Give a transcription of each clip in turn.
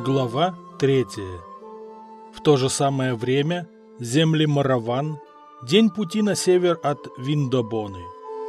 Глава 3. В то же самое время земли Мараван, день пути на север от Виндобоны.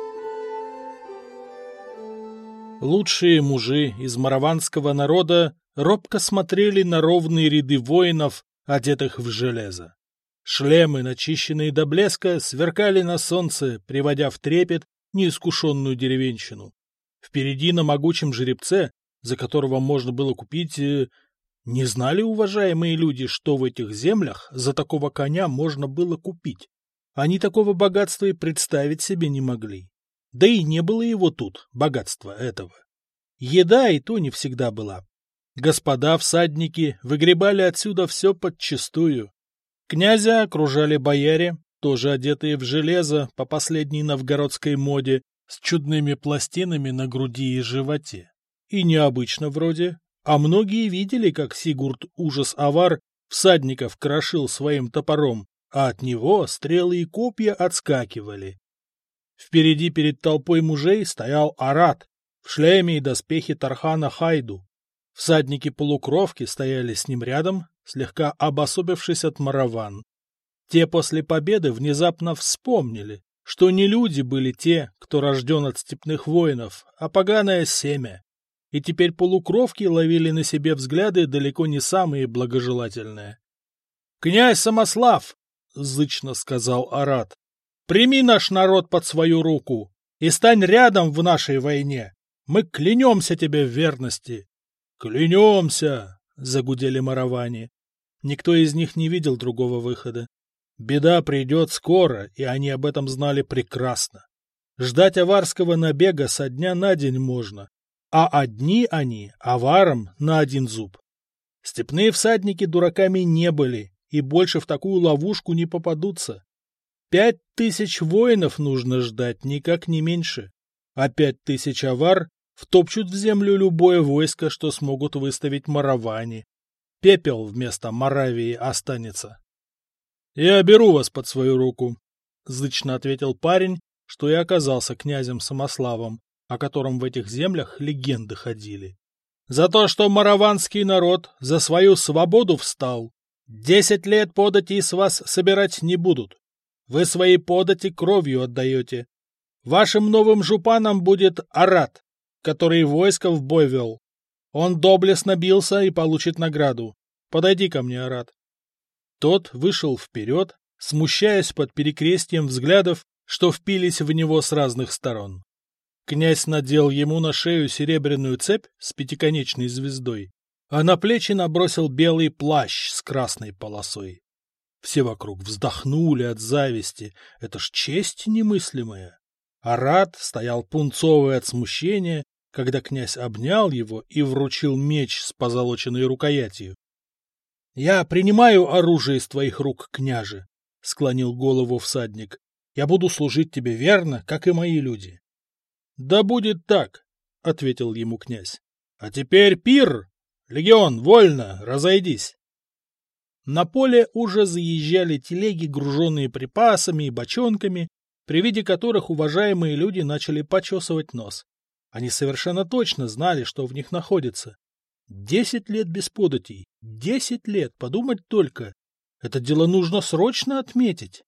Лучшие мужи из мараванского народа робко смотрели на ровные ряды воинов, одетых в железо. Шлемы, начищенные до блеска, сверкали на солнце, приводя в трепет неискушенную деревенщину. Впереди на могучем жеребце, за которого можно было купить... Не знали уважаемые люди, что в этих землях за такого коня можно было купить. Они такого богатства и представить себе не могли. Да и не было его тут, богатства этого. Еда и то не всегда была. Господа всадники выгребали отсюда все подчистую. Князя окружали бояре, тоже одетые в железо по последней новгородской моде, с чудными пластинами на груди и животе. И необычно вроде, а многие видели, как Сигурд Ужас-Авар всадников крошил своим топором, а от него стрелы и копья отскакивали. Впереди перед толпой мужей стоял Арат в шлеме и доспехе Тархана Хайду. Всадники-полукровки стояли с ним рядом, слегка обособившись от мараван. Те после победы внезапно вспомнили, что не люди были те, кто рожден от степных воинов, а поганое семя. И теперь полукровки ловили на себе взгляды далеко не самые благожелательные. — Князь Самослав, — зычно сказал Арат, — прими наш народ под свою руку и стань рядом в нашей войне. Мы клянемся тебе в верности. — Клянемся, — загудели мараване. Никто из них не видел другого выхода. Беда придет скоро, и они об этом знали прекрасно. Ждать аварского набега со дня на день можно. А одни они аварам на один зуб. Степные всадники дураками не были и больше в такую ловушку не попадутся. 5000 воинов нужно ждать, никак не меньше. А 5000 авар втопчут в землю любое войско, что смогут выставить мараване. Пепел вместо Моравии останется. — Я беру вас под свою руку, — зычно ответил парень, что и оказался князем Самославом, о котором в этих землях легенды ходили. За то, что мараванский народ за свою свободу встал, 10 лет подати с вас собирать не будут. Вы свои подати кровью отдаете. Вашим новым жупаном будет Арат, который войско в бой вел. Он доблестно бился и получит награду. Подойди ко мне, Арат. Тот вышел вперед, смущаясь под перекрестием взглядов, что впились в него с разных сторон. Князь надел ему на шею серебряную цепь с пятиконечной звездой, а на плечи набросил белый плащ с красной полосой. Все вокруг вздохнули от зависти, это ж честь немыслимая. Арат стоял пунцовый от смущения, когда князь обнял его и вручил меч с позолоченной рукоятью. — Я принимаю оружие из твоих рук, княже, — склонил голову всадник. — Я буду служить тебе верно, как и мои люди. — Да будет так, — ответил ему князь. — А теперь пир! Легион, вольно, разойдись! На поле уже заезжали телеги, груженные припасами и бочонками, при виде которых уважаемые люди начали почесывать нос. Они совершенно точно знали, что в них находится. 10 лет без податей, 10 лет, подумать только. Это дело нужно срочно отметить.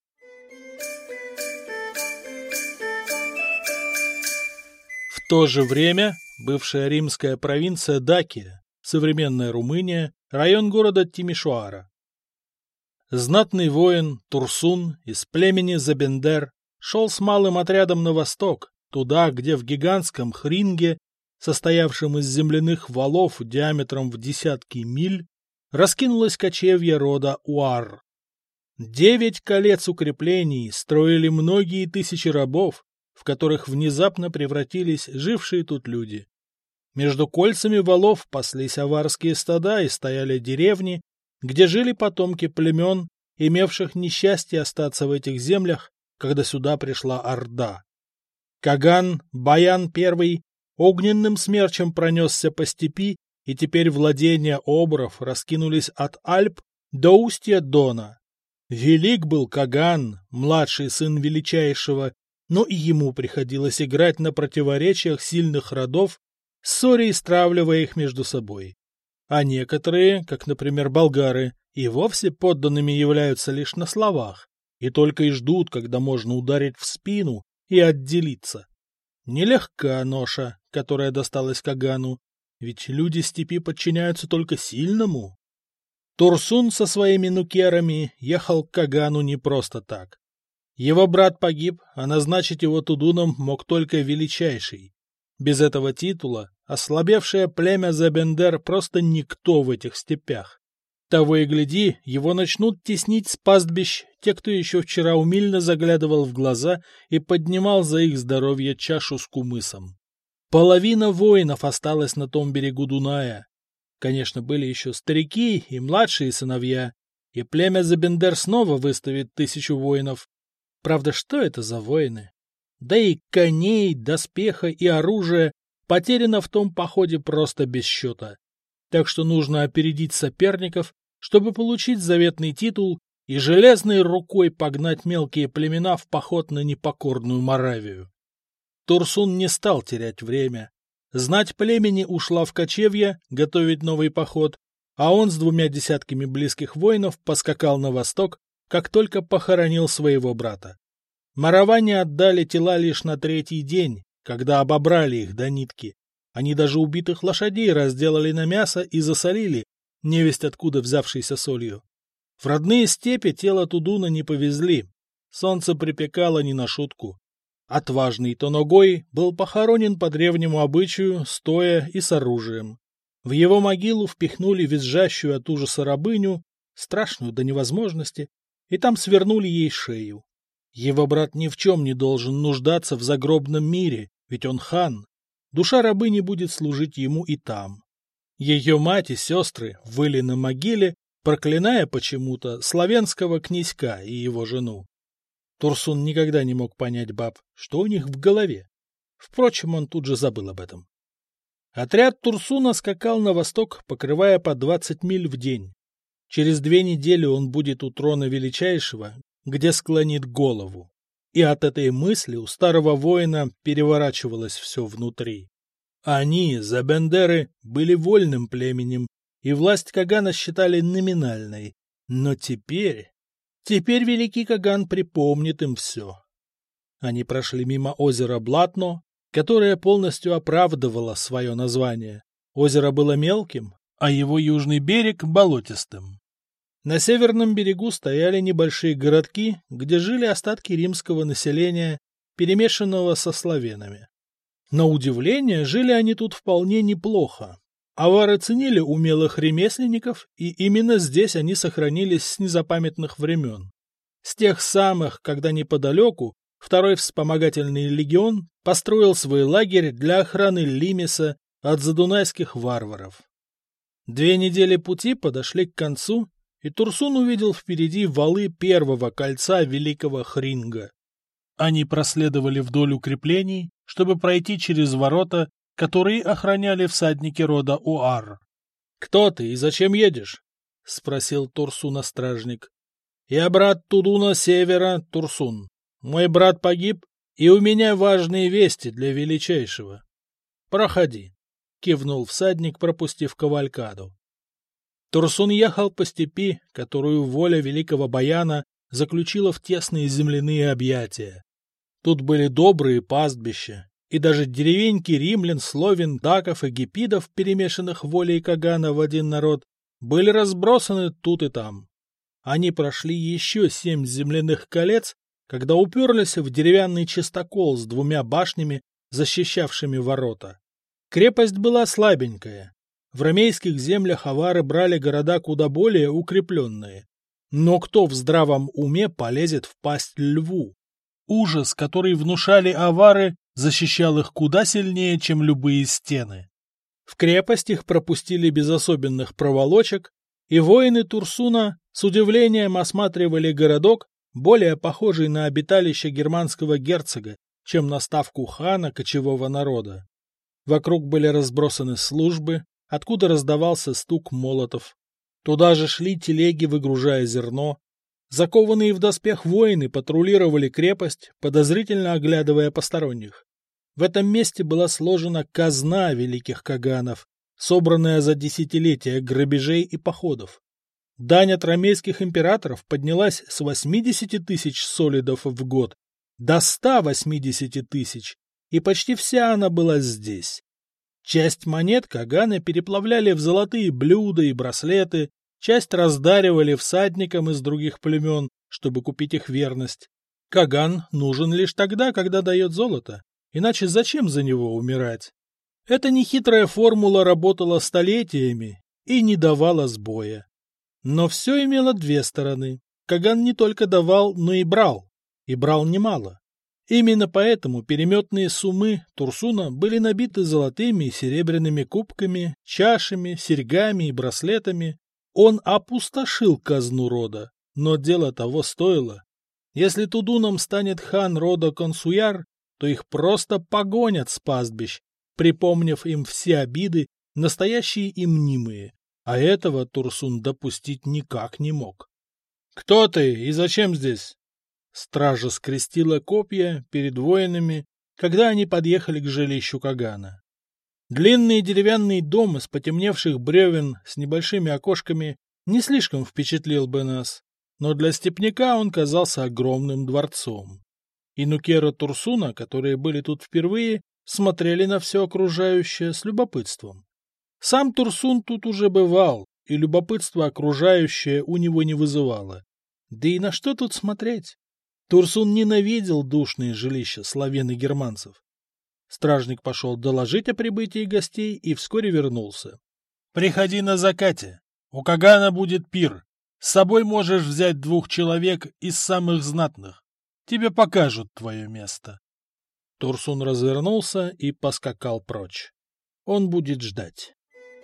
В то же время бывшая римская провинция Дакия, современная Румыния, район города Тимишоара. Знатный воин Турсун из племени Забендер шел с малым отрядом на восток, туда, где в гигантском хринге, состоявшем из земляных валов диаметром в десятки миль, раскинулось кочевье рода Уар. 9 колец укреплений строили многие тысячи рабов, в которых внезапно превратились жившие тут люди. Между кольцами валов паслись аварские стада и стояли деревни, где жили потомки племен, имевших несчастье остаться в этих землях, когда сюда пришла Орда. Каган, Баян I, огненным смерчем пронесся по степи, и теперь владения обров раскинулись от Альп до устья Дона. Велик был Каган, младший сын величайшего, но и ему приходилось играть на противоречиях сильных родов, ссоря и стравливая их между собой. а некоторые, как, например, болгары, и вовсе подданными являются лишь на словах, и только и ждут, когда можно ударить в спину и отделиться. Нелегка ноша, которая досталась Кагану, ведь люди степи подчиняются только сильному. Турсун со своими нукерами ехал к Кагану не просто так. Его брат погиб, а назначить его тудуном мог только величайший. Без этого титула ослабевшее племя Забендер просто никто в этих степях. Того и гляди, его начнут теснить с пастбищ те, кто еще вчера умильно заглядывал в глаза и поднимал за их здоровье чашу с кумысом. Половина воинов осталась на том берегу Дуная. Конечно, были еще старики и младшие сыновья, и племя Забендер снова выставит 1000 воинов. Правда, что это за воины? Да и коней, доспеха и оружия потеряно в том походе просто без счета. Так что нужно опередить соперников, чтобы получить заветный титул и железной рукой погнать мелкие племена в поход на непокорную Моравию. Турсун не стал терять время. Знать племени ушла в кочевье готовить новый поход, а он с 2 десятками близких воинов поскакал на восток, как только похоронил своего брата. Мараване отдали тела лишь на 3-й день, когда обобрали их до нитки. Они даже убитых лошадей разделали на мясо и засолили, невесть откуда взявшейся солью. В родные степи тело Тудуна не повезли. Солнце припекало не на шутку. Отважный Тоногой был похоронен по древнему обычаю, стоя и с оружием. В его могилу впихнули визжащую от ужаса рабыню, страшную до невозможности, и там свернули ей шею. Его брат ни в чем не должен нуждаться в загробном мире, ведь он хан. Душа рабыни будет служить ему и там. Ее мать и сестры выли на могиле, проклиная почему-то славянского князька и его жену. Турсун никогда не мог понять баб, что у них в голове. Впрочем, он тут же забыл об этом. Отряд Турсуна скакал на восток, покрывая по 20 миль в день. Через 2 недели он будет у трона Величайшего, где склонит голову. И от этой мысли у старого воина переворачивалось все внутри. Они, Забендеры, были вольным племенем, и власть Кагана считали номинальной. Но теперь Великий Каган припомнит им все. Они прошли мимо озера Блатно, которое полностью оправдывало свое название. Озеро было мелким, а его южный берег — болотистым. На северном берегу стояли небольшие городки, где жили остатки римского населения, перемешанного со славянами. На удивление, жили они тут вполне неплохо. Авары ценили умелых ремесленников, и именно здесь они сохранились с незапамятных времен. С тех самых, когда неподалеку второй вспомогательный легион построил свой лагерь для охраны Лимиса от задунайских варваров. 2 недели пути подошли к концу, и Турсун увидел впереди валы первого кольца Великого Хринга. Они проследовали вдоль укреплений, чтобы пройти через ворота, которые охраняли всадники рода Уар. — Кто ты и зачем едешь? — спросил Турсуна стражник. — Я брат Тудуна Севера, Турсун. Мой брат погиб, и у меня важные вести для Величайшего. — Проходи, — кивнул всадник, пропустив кавалькаду. Турсун ехал по степи, которую воля великого Баяна заключила в тесные земляные объятия. Тут были добрые пастбища, и даже деревеньки римлян, словен, даков и гепидов, перемешанных волей Кагана в один народ, были разбросаны тут и там. Они прошли еще 7 земляных колец, когда уперлись в деревянный частокол с 2 башнями, защищавшими ворота. Крепость была слабенькая. В ромейских землях авары брали города куда более укрепленные. Но кто в здравом уме полезет в пасть льву? Ужас, который внушали авары, защищал их куда сильнее, чем любые стены. В крепость их пропустили без особенных проволочек, и воины Турсуна с удивлением осматривали городок, более похожий на обиталище германского герцога, чем на ставку хана кочевого народа. Вокруг были разбросаны службы, откуда раздавался стук молотов. Туда же шли телеги, выгружая зерно. Закованные в доспех воины патрулировали крепость, подозрительно оглядывая посторонних. В этом месте была сложена казна великих каганов, собранная за десятилетия грабежей и походов. Дань от ромейских императоров поднялась с 80 тысяч солидов в год до 180 тысяч, и почти вся она была здесь. Часть монет каганы переплавляли в золотые блюда и браслеты, часть раздаривали всадникам из других племен, чтобы купить их верность. Каган нужен лишь тогда, когда дает золото, иначе зачем за него умирать? Эта нехитрая формула работала столетиями и не давала сбоя. Но все имело две стороны. Каган не только давал, но и брал немало. Именно поэтому переметные суммы Турсуна были набиты золотыми и серебряными кубками, чашами, серьгами и браслетами. Он опустошил казну рода, но дело того стоило. Если Тудуном станет хан рода Консуяр, то их просто погонят с пастбищ, припомнив им все обиды, настоящие и мнимые. А этого Турсун допустить никак не мог. — Кто ты и зачем здесь? Стража скрестила копья перед воинами, когда они подъехали к жилищу Кагана. Длинный деревянный дом из потемневших бревен с небольшими окошками не слишком впечатлил бы нас, но для степняка он казался огромным дворцом. И нукеры Турсуна, которые были тут впервые, смотрели на все окружающее с любопытством. Сам Турсун тут уже бывал, и любопытство окружающее у него не вызывало. Да и на что тут смотреть? Турсун ненавидел душные жилища славян и германцев. Стражник пошел доложить о прибытии гостей и вскоре вернулся. — Приходи на закате. У Кагана будет пир. С собой можешь взять 2 человек из самых знатных. Тебе покажут твое место. Турсун развернулся и поскакал прочь. Он будет ждать.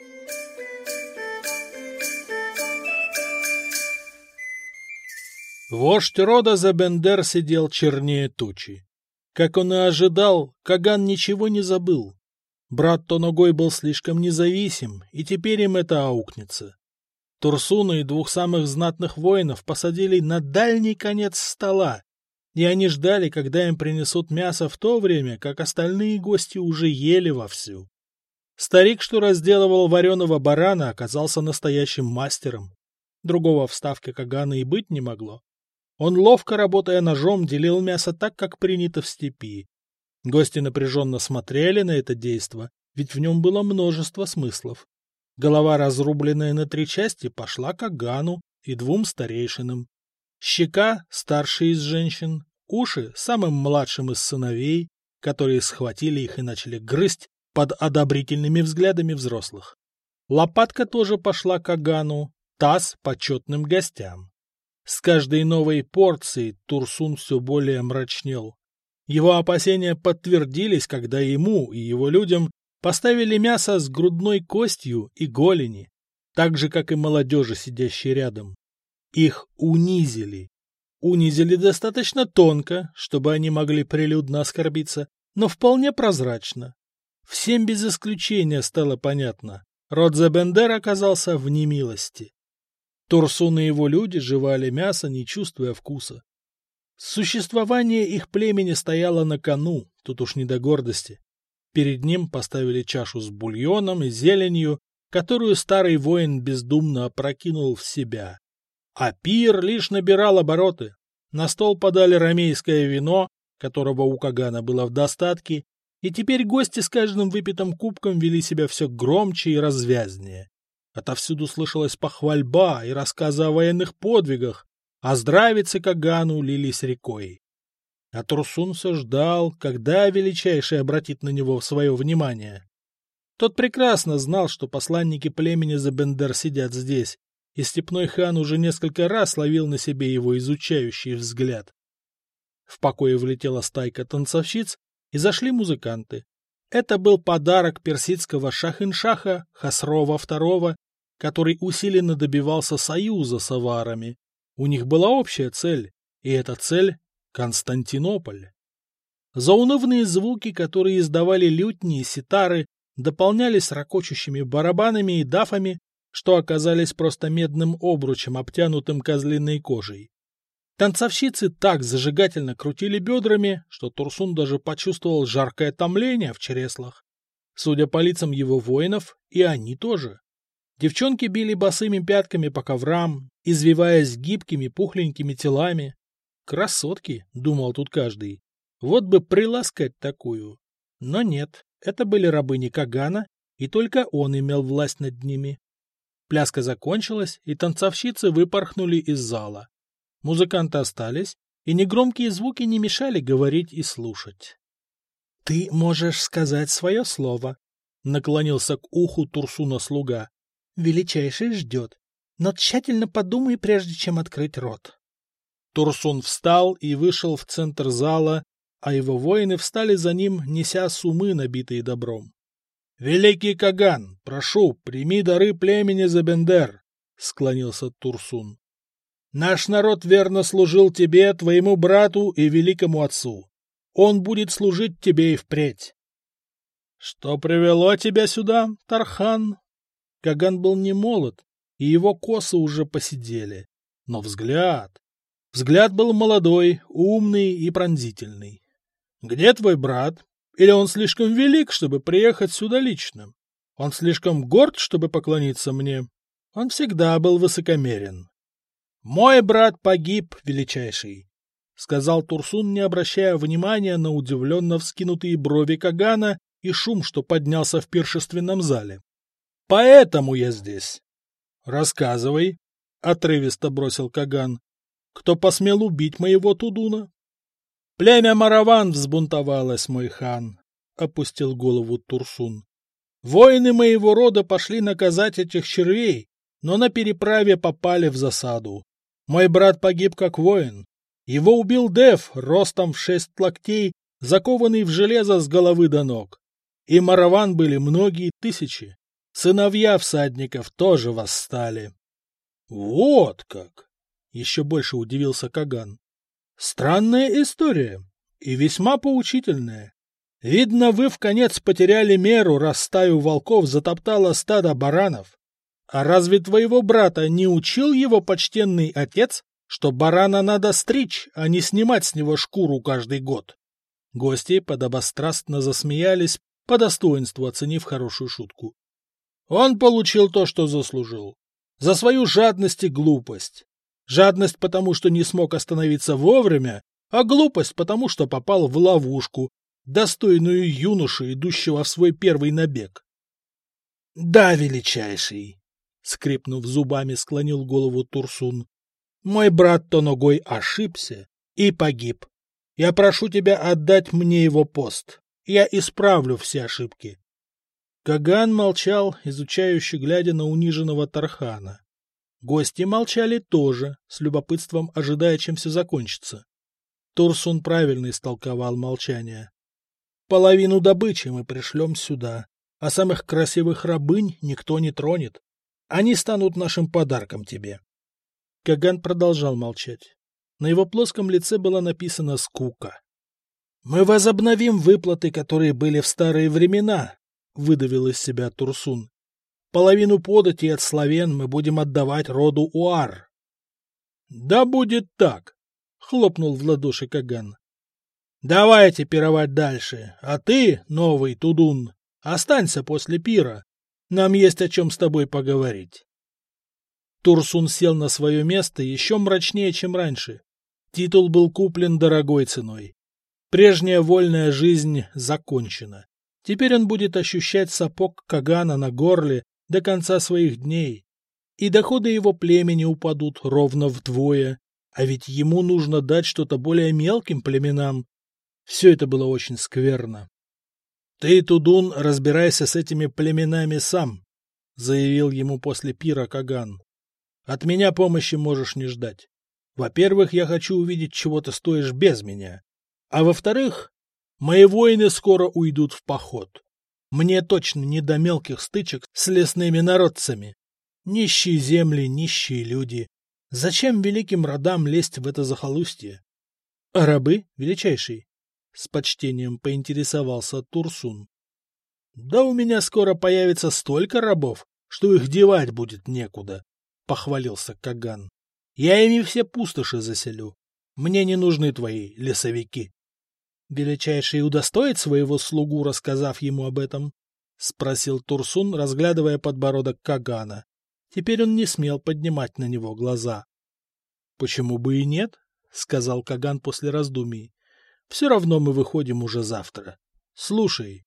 Вождь рода Забендер сидел чернее тучи. Как он и ожидал, Каган ничего не забыл. Брат Тоногой был слишком независим, и теперь им это аукнется. Турсуна и 2 самых знатных воинов посадили на дальний конец стола, и они ждали, когда им принесут мясо в то время, как остальные гости уже ели вовсю. Старик, что разделывал вареного барана, оказался настоящим мастером. Другого в ставке Кагана и быть не могло. Он, ловко работая ножом, делил мясо так, как принято в степи. Гости напряженно смотрели на это действо, ведь в нем было множество смыслов. Голова, разрубленная на 3 части, пошла Кагану и 2 старейшинам. Щека — старшей из женщин, уши — самым младшим из сыновей, которые схватили их и начали грызть под одобрительными взглядами взрослых. Лопатка тоже пошла Кагану, таз — почетным гостям. С каждой новой порцией Турсун все более мрачнел. Его опасения подтвердились, когда ему и его людям поставили мясо с грудной костью и голени, так же, как и молодежи, сидящей рядом. Их унизили. Унизили достаточно тонко, чтобы они могли прилюдно оскорбиться, но вполне прозрачно. Всем без исключения стало понятно. Род Забендер оказался в немилости. Турсун и его люди жевали мясо, не чувствуя вкуса. Существование их племени стояло на кону, тут уж не до гордости. Перед ним поставили чашу с бульоном и зеленью, которую старый воин бездумно опрокинул в себя. А пир лишь набирал обороты. На стол подали ромейское вино, которого у Кагана было в достатке, и теперь гости с каждым выпитым кубком вели себя все громче и развязнее. Отовсюду слышалась похвальба и рассказы о военных подвигах, а здравицы Кагану лились рекой. А Турсун все ждал, когда величайший обратит на него свое внимание. Тот прекрасно знал, что посланники племени Забендер сидят здесь, и степной хан уже несколько раз ловил на себе его изучающий взгляд. В покое влетела стайка танцовщиц, и зашли музыканты. Это был подарок персидского шах-ин-шаха Хасрова II, который усиленно добивался союза с аварами. У них была общая цель, и эта цель — Константинополь. Заунывные звуки, которые издавали лютни и ситары, дополнялись ракочущими барабанами и дафами, что оказались просто медным обручем, обтянутым козлиной кожей. Танцовщицы так зажигательно крутили бедрами, что Турсун даже почувствовал жаркое томление в чреслах. Судя по лицам его воинов, и они тоже. Девчонки били босыми пятками по коврам, извиваясь гибкими пухленькими телами. Красотки, думал тут каждый. Вот бы приласкать такую. Но нет, это были рабыни Кагана, и только он имел власть над ними. Пляска закончилась, и танцовщицы выпорхнули из зала. Музыканты остались, и негромкие звуки не мешали говорить и слушать. — Ты можешь сказать свое слово, — наклонился к уху Турсуна слуга. — Величайший ждет, но тщательно подумай, прежде чем открыть рот. Турсун встал и вышел в центр зала, а его воины встали за ним, неся сумы, набитые добром. — Великий Каган, прошу, прими дары племени Забендер, — склонился Турсун. — Наш народ верно служил тебе, твоему брату и великому отцу. Он будет служить тебе и впредь. — Что привело тебя сюда, Тархан? Каган был не молод, и его косы уже поседели. Но взгляд был молодой, умный и пронзительный. — Где твой брат? Или он слишком велик, чтобы приехать сюда лично? Он слишком горд, чтобы поклониться мне? Он всегда был высокомерен. — Мой брат погиб, величайший, — сказал Турсун, не обращая внимания на удивленно вскинутые брови Кагана и шум, что поднялся в пиршественном зале. — Поэтому я здесь. — Рассказывай, — отрывисто бросил Каган. — Кто посмел убить моего Тудуна? — Племя Мараван взбунтовалось, мой хан, — опустил голову Турсун. — Воины моего рода пошли наказать этих червей, но на переправе попали в засаду. Мой брат погиб как воин. Его убил Дев, ростом в 6 локтей, закованный в железо с головы до ног. И Мараван были многие тысячи. Сыновья всадников тоже восстали. — Вот как! — еще больше удивился Каган. — Странная история и весьма поучительная. Видно, вы вконец потеряли меру, раз стаю волков затоптало стадо баранов. А разве твоего брата не учил его почтенный отец, что барана надо стричь, а не снимать с него шкуру каждый год? Гости подобострастно засмеялись, по достоинству оценив хорошую шутку. Он получил то, что заслужил. За свою жадность и глупость. Жадность потому, что не смог остановиться вовремя, а глупость потому, что попал в ловушку, достойную юноши, идущего в свой первый набег. — Да, величайший, — скрипнув зубами, склонил голову Турсун. — Мой брат Тоногой ошибся и погиб. Я прошу тебя отдать мне его пост. Я исправлю все ошибки. Каган молчал, изучающе глядя на униженного Тархана. Гости молчали тоже, с любопытством ожидая, чем все закончится. Турсун правильно истолковал молчание. Половину добычи мы пришлем сюда, а самых красивых рабынь никто не тронет. Они станут нашим подарком тебе. Каган продолжал молчать. На его плоском лице была написана скука. — Мы возобновим выплаты, которые были в старые времена, — выдавил из себя Турсун. — Половину подати от славян мы будем отдавать роду Уар. — Да будет так, — хлопнул в ладоши Каган. — Давайте пировать дальше, а ты, новый Тудун, останься после пира. Нам есть о чем с тобой поговорить. Турсун сел на свое место еще мрачнее, чем раньше. Титул был куплен дорогой ценой. Прежняя вольная жизнь закончена. Теперь он будет ощущать сапог Кагана на горле до конца своих дней. И доходы его племени упадут ровно вдвое, а ведь ему нужно дать что-то более мелким племенам. Все это было очень скверно. — Ты, Тудун, разбирайся с этими племенами сам, — заявил ему после пира Каган. — От меня помощи можешь не ждать. Во-первых, я хочу увидеть, чего ты стоишь без меня. А во-вторых, мои воины скоро уйдут в поход. Мне точно не до мелких стычек с лесными народцами. Нищие земли, нищие люди. Зачем великим родам лезть в это захолустье? — А рабы, величайший? — с почтением поинтересовался Турсун. — Да у меня скоро появится столько рабов, что их девать будет некуда, — похвалился Каган. — Я ими все пустоши заселю. Мне не нужны твои лесовики. Величайший удостоит своего слугу, рассказав ему об этом? спросил Турсун, разглядывая подбородок Кагана. Теперь он не смел поднимать на него глаза. — Почему бы и нет? — сказал Каган после раздумий. — Все равно мы выходим уже завтра. Слушай.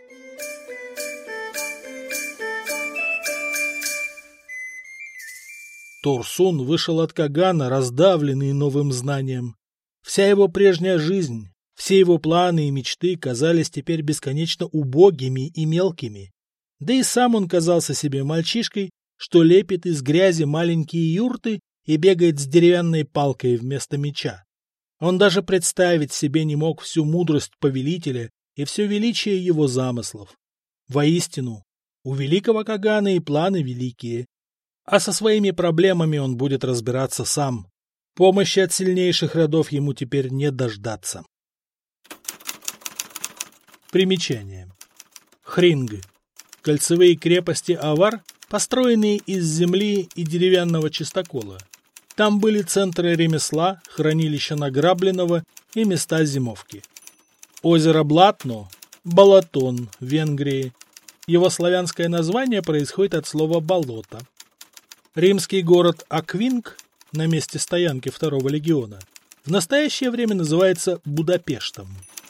Турсун вышел от Кагана, раздавленный новым знанием. Вся его прежняя жизнь, все его планы и мечты казались теперь бесконечно убогими и мелкими. Да и сам он казался себе мальчишкой, что лепит из грязи маленькие юрты и бегает с деревянной палкой вместо меча. Он даже представить себе не мог всю мудрость повелителя и все величие его замыслов. Воистину, у великого Кагана и планы великие. А со своими проблемами он будет разбираться сам. Помощи от сильнейших родов ему теперь не дождаться. Примечание. Хринг. Кольцевые крепости Авар, построенные из земли и деревянного чистокола. Там были центры ремесла, хранилища награбленного и места зимовки. Озеро Блатно, Балатон, Венгрии. Его славянское название происходит от слова «болото». Римский город Аквинг, на месте стоянки Второго легиона, в настоящее время называется Будапештом.